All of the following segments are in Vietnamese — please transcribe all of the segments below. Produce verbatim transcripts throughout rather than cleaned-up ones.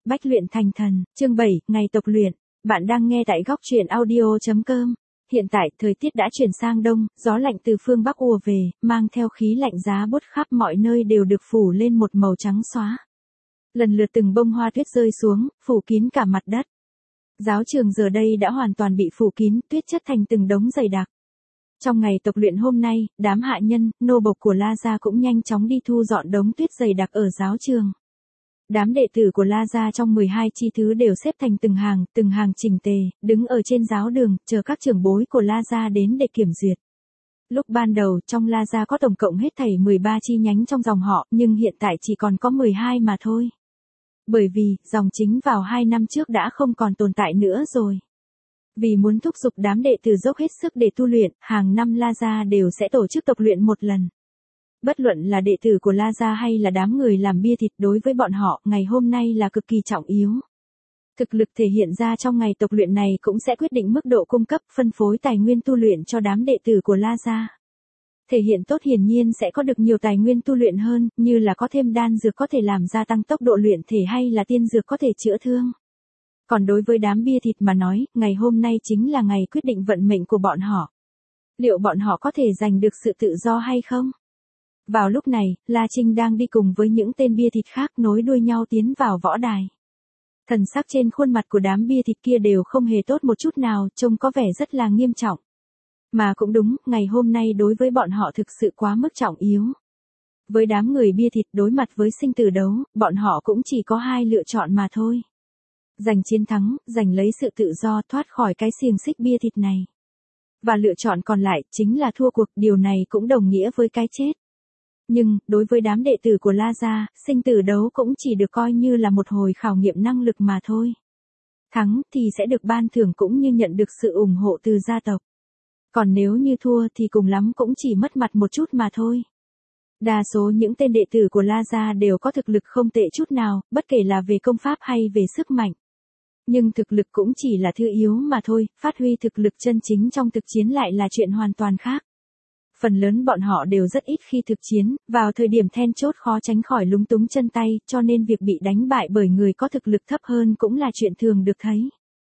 Bách luyện thành thần, chương bảy, ngày tập luyện. Bạn đang nghe tại góc truyện audio.com. Hiện tại, thời tiết đã chuyển sang đông, gió lạnh từ phương Bắc ùa về, mang theo khí lạnh giá buốt khắp mọi nơi đều được phủ lên một màu trắng xóa. Lần lượt từng bông hoa tuyết rơi xuống, phủ kín cả mặt đất. Giáo trường giờ đây đã hoàn toàn bị phủ kín, tuyết chất thành từng đống dày đặc. Trong ngày tập luyện hôm nay, đám hạ nhân, nô bộc của La Gia cũng nhanh chóng đi thu dọn đống tuyết dày đặc ở giáo trường. Đám đệ tử của La Gia trong mười hai chi thứ đều xếp thành từng hàng, từng hàng chỉnh tề, đứng ở trên giáo đường, chờ các trưởng bối của La Gia đến để kiểm duyệt. Lúc ban đầu, trong La Gia có tổng cộng hết thảy mười ba chi nhánh trong dòng họ, nhưng hiện tại chỉ còn có mười hai mà thôi. Bởi vì, dòng chính vào hai năm trước đã không còn tồn tại nữa rồi. Vì muốn thúc giục đám đệ tử dốc hết sức để tu luyện, hàng năm La Gia đều sẽ tổ chức tập luyện một lần. Bất luận là đệ tử của La Gia hay là đám người làm bia thịt, đối với bọn họ, ngày hôm nay là cực kỳ trọng yếu. Thực lực thể hiện ra trong ngày tập luyện này cũng sẽ quyết định mức độ cung cấp, phân phối tài nguyên tu luyện cho đám đệ tử của La Gia. Thể hiện tốt hiển nhiên sẽ có được nhiều tài nguyên tu luyện hơn, như là có thêm đan dược có thể làm gia tăng tốc độ luyện thể hay là tiên dược có thể chữa thương. Còn đối với đám bia thịt mà nói, ngày hôm nay chính là ngày quyết định vận mệnh của bọn họ. Liệu bọn họ có thể giành được sự tự do hay không? Vào lúc này, La Trinh đang đi cùng với những tên bia thịt khác nối đuôi nhau tiến vào võ đài. Thần sắc trên khuôn mặt của đám bia thịt kia đều không hề tốt một chút nào, trông có vẻ rất là nghiêm trọng. Mà cũng đúng, ngày hôm nay đối với bọn họ thực sự quá mức trọng yếu. Với đám người bia thịt đối mặt với sinh tử đấu, bọn họ cũng chỉ có hai lựa chọn mà thôi. Giành chiến thắng, giành lấy sự tự do, thoát khỏi cái xiềng xích bia thịt này. Và lựa chọn còn lại chính là thua cuộc, điều này cũng đồng nghĩa với cái chết. Nhưng, đối với đám đệ tử của La Gia, sinh tử đấu cũng chỉ được coi như là một hồi khảo nghiệm năng lực mà thôi. Thắng thì sẽ được ban thưởng cũng như nhận được sự ủng hộ từ gia tộc. Còn nếu như thua thì cùng lắm cũng chỉ mất mặt một chút mà thôi. Đa số những tên đệ tử của La Gia đều có thực lực không tệ chút nào, bất kể là về công pháp hay về sức mạnh. Nhưng thực lực cũng chỉ là thứ yếu mà thôi, phát huy thực lực chân chính trong thực chiến lại là chuyện hoàn toàn khác. Phần lớn bọn họ đều rất ít khi thực chiến, vào thời điểm then chốt khó tránh khỏi lúng túng chân tay, cho nên việc bị đánh bại bởi người có thực lực thấp hơn cũng là chuyện thường được thấy.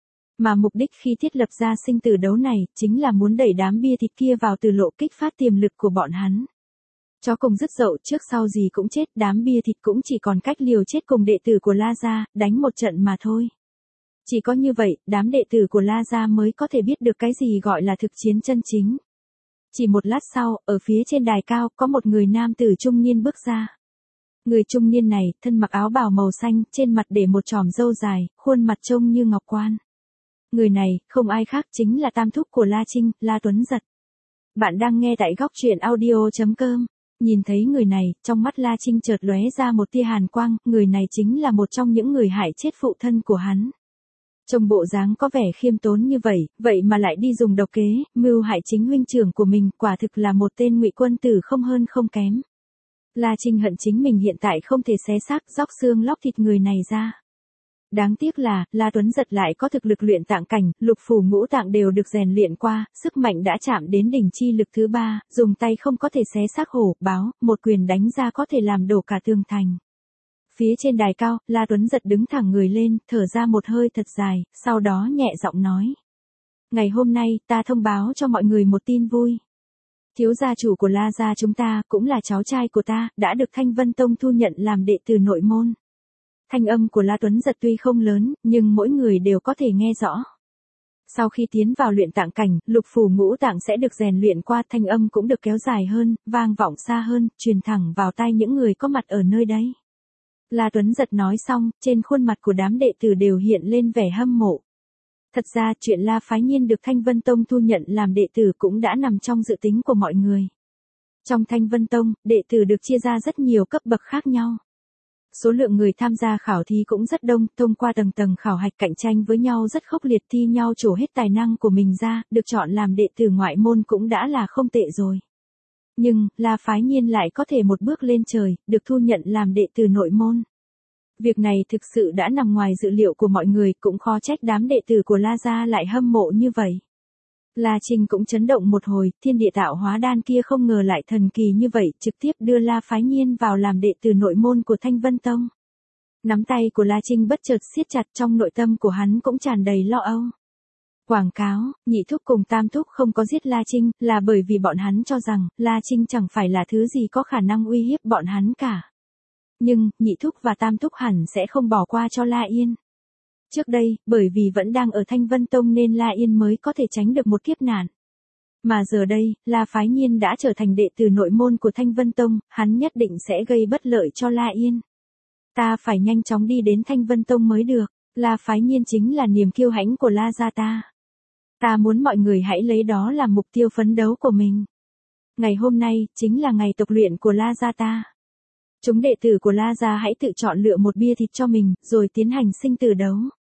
Mà mục đích khi thiết lập ra sinh tử đấu này, chính là muốn đẩy đám bia thịt kia vào từ lộ kích phát tiềm lực của bọn hắn. Chó cùng dứt dậu, trước sau gì cũng chết, đám bia thịt cũng chỉ còn cách liều chết cùng đệ tử của La Gia, đánh một trận mà thôi. Chỉ có như vậy, đám đệ tử của La Gia mới có thể biết được cái gì gọi là thực chiến chân chính. Chỉ một lát sau, ở phía trên đài cao, có một người nam tử trung niên bước ra. Người trung niên này, thân mặc áo bào màu xanh, trên mặt để một chòm râu dài, khuôn mặt trông như ngọc quan. Người này, không ai khác chính là tam thúc của La Trinh, La Tuấn Giật. Bạn đang nghe tại góc truyện audio.com. Nhìn thấy người này, trong mắt La Trinh chợt lóe ra một tia hàn quang, người này chính là một trong những người hại chết phụ thân của hắn. Trông bộ dáng có vẻ khiêm tốn như vậy, vậy mà lại đi dùng độc kế, mưu hại chính huynh trưởng của mình, quả thực là một tên ngụy quân tử không hơn không kém. La Trinh hận chính mình hiện tại không thể xé xác, róc xương lóc thịt người này ra. Đáng tiếc là, La Tuấn Giật lại có thực lực luyện tạng cảnh, lục phủ ngũ tạng đều được rèn luyện qua, sức mạnh đã chạm đến đỉnh chi lực thứ ba, dùng tay không có thể xé xác hổ, báo, một quyền đánh ra có thể làm đổ cả tường thành. Phía trên đài cao, La Tuấn Giật đứng thẳng người lên, thở ra một hơi thật dài, sau đó nhẹ giọng nói. Ngày hôm nay, ta thông báo cho mọi người một tin vui. Thiếu gia chủ của La Gia chúng ta, cũng là cháu trai của ta, đã được Thanh Vân Tông thu nhận làm đệ tử nội môn. Thanh âm của La Tuấn Giật tuy không lớn, nhưng mỗi người đều có thể nghe rõ. Sau khi tiến vào luyện tạng cảnh, lục phủ ngũ tạng sẽ được rèn luyện qua, thanh âm cũng được kéo dài hơn, vang vọng xa hơn, truyền thẳng vào tai những người có mặt ở nơi đấy. La Tuấn Giật nói xong, trên khuôn mặt của đám đệ tử đều hiện lên vẻ hâm mộ. Thật ra, chuyện La Phái Nhiên được Thanh Vân Tông thu nhận làm đệ tử cũng đã nằm trong dự tính của mọi người. Trong Thanh Vân Tông, đệ tử được chia ra rất nhiều cấp bậc khác nhau. Số lượng người tham gia khảo thí cũng rất đông, thông qua tầng tầng khảo hạch cạnh tranh với nhau rất khốc liệt, thi nhau trổ hết tài năng của mình ra, được chọn làm đệ tử ngoại môn cũng đã là không tệ rồi. Nhưng, La Phái Nhiên lại có thể một bước lên trời, được thu nhận làm đệ tử nội môn. Việc này thực sự đã nằm ngoài dự liệu của mọi người, cũng khó trách đám đệ tử của La Gia lại hâm mộ như vậy. La Trinh cũng chấn động một hồi, thiên địa tạo hóa đan kia không ngờ lại thần kỳ như vậy, trực tiếp đưa La Phái Nhiên vào làm đệ tử nội môn của Thanh Vân Tông. Nắm tay của La Trinh bất chợt siết chặt, trong nội tâm của hắn cũng tràn đầy lo âu. Quảng cáo, nhị thúc cùng tam thúc không có giết La Trinh, là bởi vì bọn hắn cho rằng, La Trinh chẳng phải là thứ gì có khả năng uy hiếp bọn hắn cả. Nhưng, nhị thúc và tam thúc hẳn sẽ không bỏ qua cho La Yên. Trước đây, bởi vì vẫn đang ở Thanh Vân Tông nên La Yên mới có thể tránh được một kiếp nạn. Mà giờ đây, La Phái Nhiên đã trở thành đệ tử nội môn của Thanh Vân Tông, hắn nhất định sẽ gây bất lợi cho La Yên. Ta phải nhanh chóng đi đến Thanh Vân Tông mới được, La Phái Nhiên chính là niềm kiêu hãnh của La gia ta. Ta muốn mọi người hãy lấy đó làm mục tiêu phấn đấu của mình. Ngày hôm nay, chính là ngày tộc luyện của La gia ta. Chúng đệ tử của La gia hãy tự chọn lựa một bia thịt cho mình, rồi tiến hành sinh tử đấu.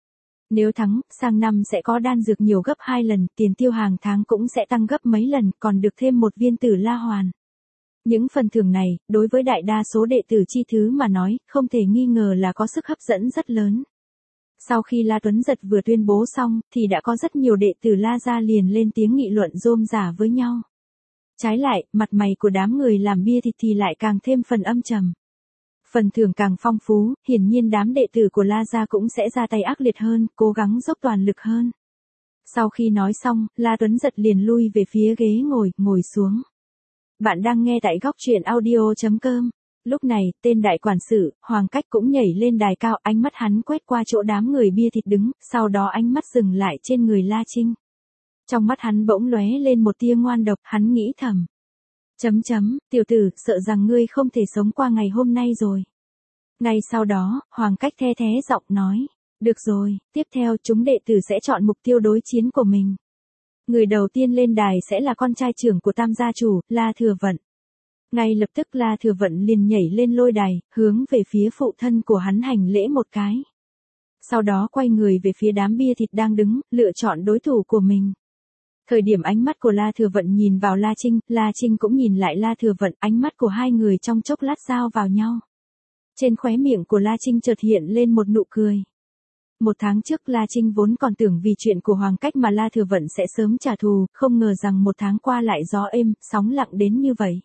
Nếu thắng, sang năm sẽ có đan dược nhiều gấp hai lần, tiền tiêu hàng tháng cũng sẽ tăng gấp mấy lần, còn được thêm một viên tử la hoàn. Những phần thưởng này, đối với đại đa số đệ tử chi thứ mà nói, không thể nghi ngờ là có sức hấp dẫn rất lớn. Sau khi La Tuấn Giật vừa tuyên bố xong, thì đã có rất nhiều đệ tử La gia liền lên tiếng nghị luận rôm rả với nhau. Trái lại, mặt mày của đám người làm bia thịt thì lại càng thêm phần âm trầm. Phần thưởng càng phong phú, hiển nhiên đám đệ tử của La gia cũng sẽ ra tay ác liệt hơn, cố gắng dốc toàn lực hơn. Sau khi nói xong, La Tuấn Giật liền lui về phía ghế ngồi, ngồi xuống. Bạn đang nghe tại góc truyện audio chấm com. Lúc này, tên đại quản sự, Hoàng Cách cũng nhảy lên đài cao, ánh mắt hắn quét qua chỗ đám người bia thịt đứng, sau đó ánh mắt dừng lại trên người La Trinh. Trong mắt hắn bỗng lóe lên một tia ngoan độc, hắn nghĩ thầm. Chấm chấm, tiểu tử, sợ rằng ngươi không thể sống qua ngày hôm nay rồi. Ngay sau đó, Hoàng Cách the thế giọng nói. Được rồi, tiếp theo chúng đệ tử sẽ chọn mục tiêu đối chiến của mình. Người đầu tiên lên đài sẽ là con trai trưởng của Tam gia chủ, La Thừa Vận. Ngay lập tức La Thừa Vận liền nhảy lên lôi đài, hướng về phía phụ thân của hắn hành lễ một cái. Sau đó quay người về phía đám bia thịt đang đứng, lựa chọn đối thủ của mình. Thời điểm ánh mắt của La Thừa Vận nhìn vào La Trinh, La Trinh cũng nhìn lại La Thừa Vận, ánh mắt của hai người trong chốc lát giao vào nhau. Trên khóe miệng của La Trinh chợt hiện lên một nụ cười. Một tháng trước La Trinh vốn còn tưởng vì chuyện của Hoàng Cách mà La Thừa Vận sẽ sớm trả thù, không ngờ rằng một tháng qua lại gió êm, sóng lặng đến như vậy.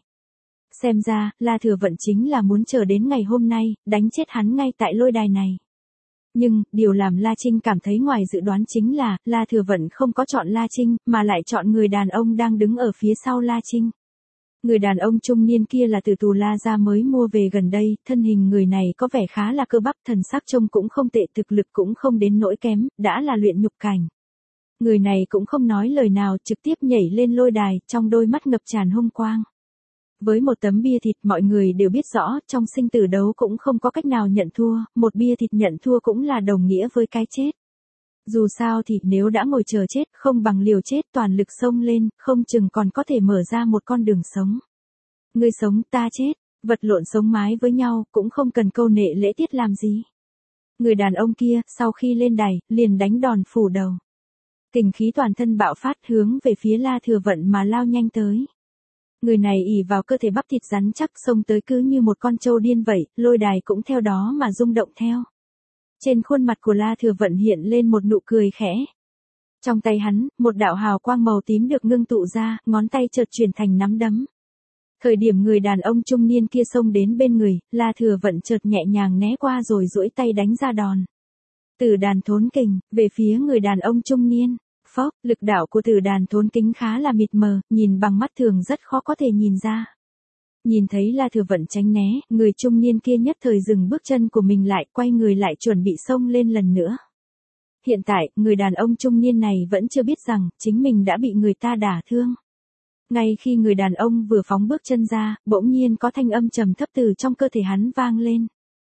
Xem ra, La Thừa Vận chính là muốn chờ đến ngày hôm nay, đánh chết hắn ngay tại lôi đài này. Nhưng, điều làm La Trinh cảm thấy ngoài dự đoán chính là, La Thừa Vận không có chọn La Trinh, mà lại chọn người đàn ông đang đứng ở phía sau La Trinh. Người đàn ông trung niên kia là từ tù La gia mới mua về gần đây, thân hình người này có vẻ khá là cơ bắp, thần sắc trông cũng không tệ, thực lực cũng không đến nỗi kém, đã là luyện nhục cảnh. Người này cũng không nói lời nào, trực tiếp nhảy lên lôi đài, trong đôi mắt ngập tràn hung quang. Với một tấm bia thịt mọi người đều biết rõ, trong sinh tử đấu cũng không có cách nào nhận thua, một bia thịt nhận thua cũng là đồng nghĩa với cái chết. Dù sao thì nếu đã ngồi chờ chết, không bằng liều chết toàn lực xông lên, không chừng còn có thể mở ra một con đường sống. Ngươi sống ta chết, vật lộn sống mái với nhau, cũng không cần câu nệ lễ tiết làm gì. Người đàn ông kia, sau khi lên đài, liền đánh đòn phủ đầu. Kình khí toàn thân bạo phát hướng về phía La Thừa Vận mà lao nhanh tới. Người này ỷ vào cơ thể bắp thịt rắn chắc xông tới cứ như một con trâu điên vậy, lôi đài cũng theo đó mà rung động theo. Trên khuôn mặt của La Thừa Vận hiện lên một nụ cười khẽ. Trong tay hắn, một đạo hào quang màu tím được ngưng tụ ra, ngón tay chợt chuyển thành nắm đấm. Thời điểm người đàn ông trung niên kia xông đến bên người, La Thừa Vận chợt nhẹ nhàng né qua rồi duỗi tay đánh ra đòn. Tử đàn thốn kình, về phía người đàn ông trung niên. Phốc, lực đạo của tử đàn thốn kính khá là mịt mờ, nhìn bằng mắt thường rất khó có thể nhìn ra. Nhìn thấy La Thừa Vận tránh né, người trung niên kia nhất thời dừng bước chân của mình lại, quay người lại chuẩn bị xông lên lần nữa. Hiện tại, người đàn ông trung niên này vẫn chưa biết rằng, chính mình đã bị người ta đả thương. Ngay khi người đàn ông vừa phóng bước chân ra, bỗng nhiên có thanh âm trầm thấp từ trong cơ thể hắn vang lên.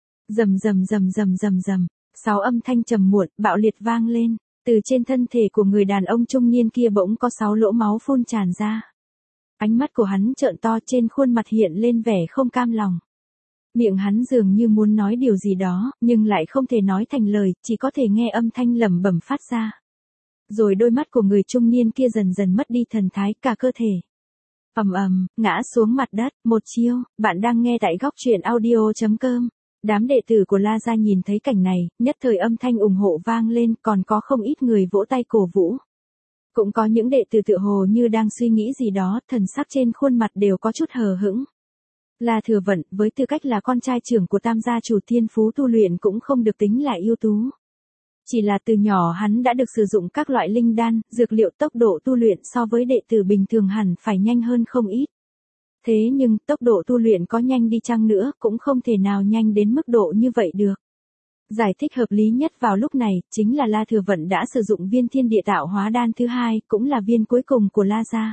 Rầm rầm rầm rầm rầm rầm, sáu âm thanh trầm muộn, bạo liệt vang lên. Từ trên thân thể của người đàn ông trung niên kia bỗng có sáu lỗ máu phun tràn ra. Ánh mắt của hắn trợn to, trên khuôn mặt hiện lên vẻ không cam lòng. Miệng hắn dường như muốn nói điều gì đó, nhưng lại không thể nói thành lời, chỉ có thể nghe âm thanh lẩm bẩm phát ra. Rồi đôi mắt của người trung niên kia dần dần mất đi thần thái, cả cơ thể ầm ầm ngã xuống mặt đất. Một chiêu. Bạn đang nghe tại góc truyện audio chấm com. Đám đệ tử của La gia nhìn thấy cảnh này, nhất thời âm thanh ủng hộ vang lên, còn có không ít người vỗ tay cổ vũ. Cũng có những đệ tử tựa hồ như đang suy nghĩ gì đó, thần sắc trên khuôn mặt đều có chút hờ hững. La Thừa Vận, với tư cách là con trai trưởng của Tam gia chủ, thiên phú tu luyện cũng không được tính là ưu tú. Chỉ là từ nhỏ hắn đã được sử dụng các loại linh đan, dược liệu, tốc độ tu luyện so với đệ tử bình thường hẳn phải nhanh hơn không ít. Thế nhưng, tốc độ tu luyện có nhanh đi chăng nữa, cũng không thể nào nhanh đến mức độ như vậy được. Giải thích hợp lý nhất vào lúc này, chính là La Thừa Vận đã sử dụng viên thiên địa tạo hóa đan thứ hai, cũng là viên cuối cùng của La gia.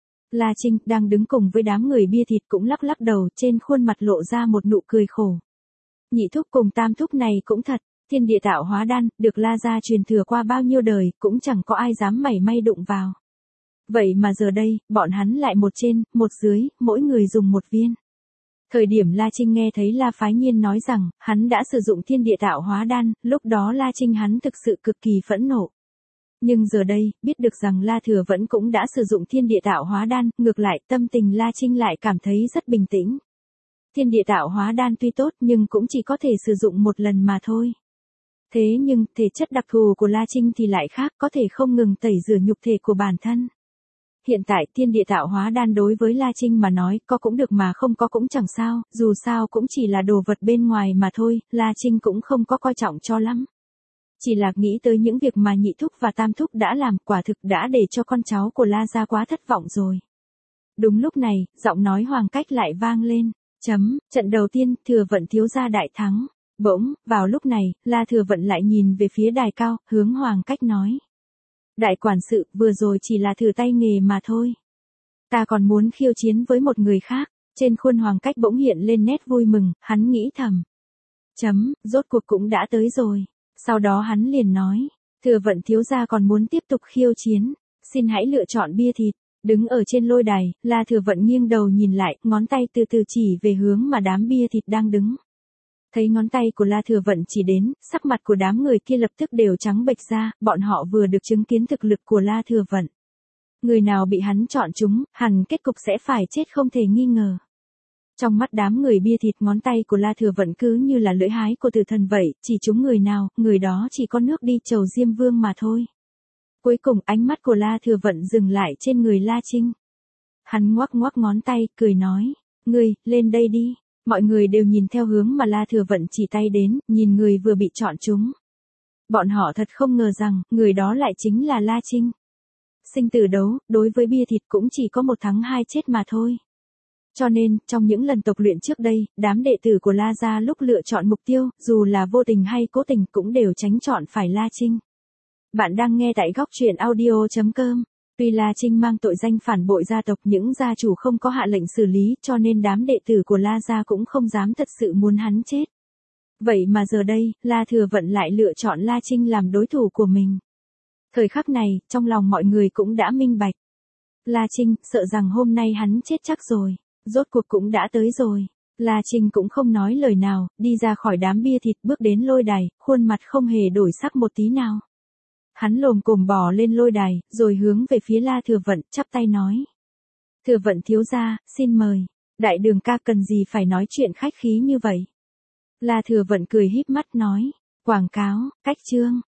La Trinh, đang đứng cùng với đám người bia thịt cũng lắc lắc đầu, trên khuôn mặt lộ ra một nụ cười khổ. Nhị thúc cùng tam thúc này cũng thật, thiên địa tạo hóa đan, được La gia truyền thừa qua bao nhiêu đời, cũng chẳng có ai dám mảy may đụng vào. Vậy mà giờ đây, bọn hắn lại một trên, một dưới, mỗi người dùng một viên. Thời điểm La Trinh nghe thấy La Phái Nhiên nói rằng, hắn đã sử dụng thiên địa tạo hóa đan, lúc đó La Trinh hắn thực sự cực kỳ phẫn nộ. Nhưng giờ đây, biết được rằng La Thừa Vẫn cũng đã sử dụng thiên địa tạo hóa đan, ngược lại tâm tình La Trinh lại cảm thấy rất bình tĩnh. Thiên địa tạo hóa đan tuy tốt nhưng cũng chỉ có thể sử dụng một lần mà thôi. Thế nhưng, thể chất đặc thù của La Trinh thì lại khác, có thể không ngừng tẩy rửa nhục thể của bản thân. Hiện tại thiên địa tạo hóa đan đối với La Trinh mà nói, có cũng được mà không có cũng chẳng sao, dù sao cũng chỉ là đồ vật bên ngoài mà thôi, La Trinh cũng không có coi trọng cho lắm. Chỉ là nghĩ tới những việc mà nhị thúc và tam thúc đã làm, quả thực đã để cho con cháu của La gia quá thất vọng rồi. Đúng lúc này, giọng nói Hoàng Cách lại vang lên, chấm, trận đầu tiên, Thừa Vận thiếu gia đại thắng. Bỗng, vào lúc này, La Thừa Vận lại nhìn về phía đài cao, hướng Hoàng Cách nói. Đại quản sự, vừa rồi chỉ là thử tay nghề mà thôi. Ta còn muốn khiêu chiến với một người khác. Trên khuôn Hoàng Cách bỗng hiện lên nét vui mừng, hắn nghĩ thầm. Chấm, rốt cuộc cũng đã tới rồi. Sau đó hắn liền nói, Thừa Vận thiếu gia còn muốn tiếp tục khiêu chiến. Xin hãy lựa chọn bia thịt. Đứng ở trên lôi đài, La Thừa Vận nghiêng đầu nhìn lại, ngón tay từ từ chỉ về hướng mà đám bia thịt đang đứng. Thấy ngón tay của La Thừa Vận chỉ đến, sắc mặt của đám người kia lập tức đều trắng bệch ra, bọn họ vừa được chứng kiến thực lực của La Thừa Vận. Người nào bị hắn chọn chúng, hẳn kết cục sẽ phải chết không thể nghi ngờ. Trong mắt đám người bia thịt, ngón tay của La Thừa Vận cứ như là lưỡi hái của tử thần vậy, chỉ trúng người nào, người đó chỉ có nước đi chầu Diêm Vương mà thôi. Cuối cùng ánh mắt của La Thừa Vận dừng lại trên người La Trinh. Hắn ngoắc ngoắc ngón tay, cười nói, ngươi, lên đây đi. Mọi người đều nhìn theo hướng mà La Thừa Vận chỉ tay đến, nhìn người vừa bị chọn chúng. Bọn họ thật không ngờ rằng, người đó lại chính là La Trinh. Sinh tử đấu, đối với bia thịt cũng chỉ có một thắng hai chết mà thôi. Cho nên, trong những lần tập luyện trước đây, đám đệ tử của La gia lúc lựa chọn mục tiêu, dù là vô tình hay cố tình cũng đều tránh chọn phải La Trinh. Bạn đang nghe tại góc truyện audio chấm com. Tuy La Trinh mang tội danh phản bội gia tộc, những gia chủ không có hạ lệnh xử lý, cho nên đám đệ tử của La gia cũng không dám thật sự muốn hắn chết. Vậy mà giờ đây, La Thừa Vận lại lựa chọn La Trinh làm đối thủ của mình. Thời khắc này, trong lòng mọi người cũng đã minh bạch. La Trinh, sợ rằng hôm nay hắn chết chắc rồi. Rốt cuộc cũng đã tới rồi. La Trinh cũng không nói lời nào, đi ra khỏi đám bia thịt, bước đến lôi đài, khuôn mặt không hề đổi sắc một tí nào. Hắn lồm cồm bò lên lôi đài, rồi hướng về phía La Thừa Vận, chắp tay nói. Thừa Vận thiếu gia, xin mời. Đại đường ca cần gì phải nói chuyện khách khí như vậy. La Thừa Vận cười híp mắt nói. Quảng cáo, cách chương.